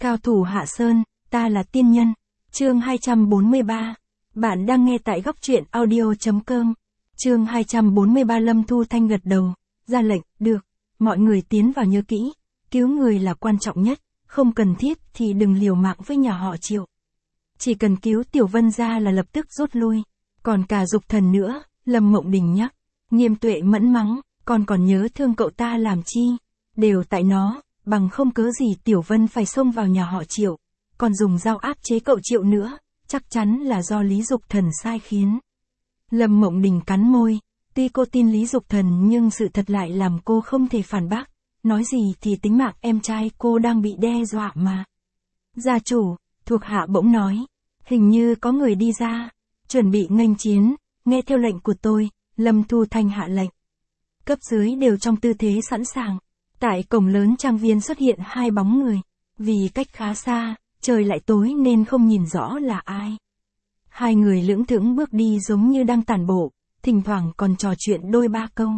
Cao thủ Hạ Sơn, ta là tiên nhân. Chương 243. Bạn đang nghe tại góc truyện audio.com. Chương 243. Lâm Thu Thanh gật đầu, ra lệnh, được, mọi người tiến vào nhớ kỹ, cứu người là quan trọng nhất, không cần thiết thì đừng liều mạng với nhà họ Triệu. Chỉ cần cứu Tiểu Vân ra là lập tức rút lui, còn cả Dục Thần nữa, Lâm Mộng Đình nhắc. Nghiêm Tuệ mẫn mắng, con còn nhớ thương cậu ta làm chi, đều tại nó, bằng không cớ gì Tiểu Vân phải xông vào nhà họ Triệu, còn dùng dao áp chế cậu Triệu nữa, chắc chắn là do Lý Dục Thần sai khiến. Lâm Mộng Đình cắn môi, tuy cô tin Lý Dục Thần nhưng sự thật lại làm cô không thể phản bác, nói gì thì tính mạng em trai cô đang bị đe dọa mà. Gia chủ, thuộc hạ bỗng nói, hình như có người đi ra, chuẩn bị nghênh chiến, nghe theo lệnh của tôi. Lâm Thu Thanh hạ lệnh. Cấp dưới đều trong tư thế sẵn sàng. Tại cổng lớn trang viên xuất hiện hai bóng người. Vì cách khá xa, trời lại tối nên không nhìn rõ là ai. Hai người lững thững bước đi giống như đang tản bộ, thỉnh thoảng còn trò chuyện đôi ba câu.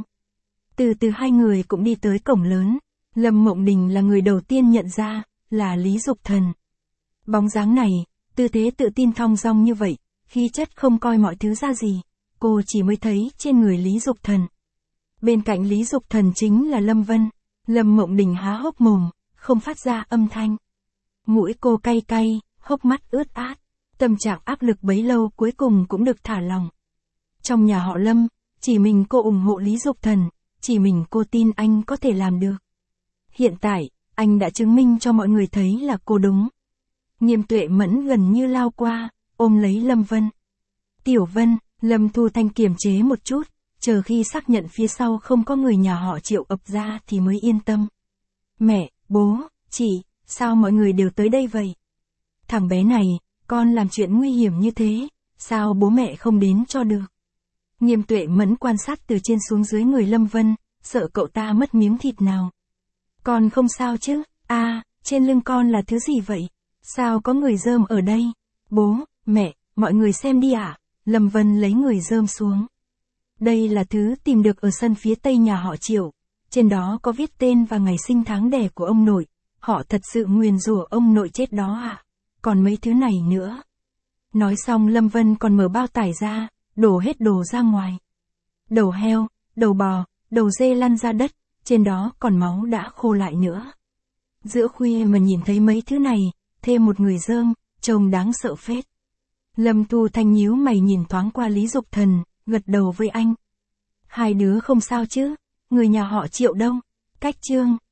Từ từ hai người cũng đi tới cổng lớn. Lâm Mộng Đình là người đầu tiên nhận ra, là Lý Dục Thần. Bóng dáng này, tư thế tự tin thong dong như vậy, khí chất không coi mọi thứ ra gì. Cô chỉ mới thấy trên người Lý Dục Thần. Bên cạnh Lý Dục Thần chính là Lâm Vân. Lâm Mộng Đình há hốc mồm, không phát ra âm thanh. Mũi cô cay cay, hốc mắt ướt át. Tâm trạng áp lực bấy lâu cuối cùng cũng được thả lỏng. Trong nhà họ Lâm, chỉ mình cô ủng hộ Lý Dục Thần, chỉ mình cô tin anh có thể làm được. Hiện tại, anh đã chứng minh cho mọi người thấy là cô đúng. Nghiêm Tuệ Mẫn gần như lao qua, ôm lấy Lâm Vân. Tiểu Vân. Lâm Thu Thanh kiềm chế một chút, chờ khi xác nhận phía sau không có người nhà họ Triệu ập ra thì mới yên tâm. Mẹ, bố, chị, sao mọi người đều tới đây vậy? Thằng bé này, con làm chuyện nguy hiểm như thế, sao bố mẹ không đến cho được? Nghiêm Tuệ Mẫn quan sát từ trên xuống dưới người Lâm Vân, sợ cậu ta mất miếng thịt nào. Con không sao chứ? Trên lưng con là thứ gì vậy? Sao có người rơm ở đây? Bố, mẹ, mọi người xem đi ạ. Lâm Vân lấy người rơm xuống. Đây là thứ tìm được ở sân phía tây nhà họ Triệu. Trên đó có viết tên và ngày sinh tháng đẻ của ông nội. Họ thật sự nguyền rủa ông nội chết đó à? Còn mấy thứ này nữa. Nói xong Lâm Vân còn mở bao tải ra, đổ hết đồ ra ngoài. Đầu heo, đầu bò, đầu dê lăn ra đất, trên đó còn máu đã khô lại nữa. Giữa khuya mà nhìn thấy mấy thứ này, thêm một người rơm, trông đáng sợ phết. Lâm Thu Thanh nhíu mày nhìn thoáng qua Lý Dục Thần, gật đầu với anh. Hai đứa không sao chứ? Người nhà họ Triệu đâu? Cách Trương,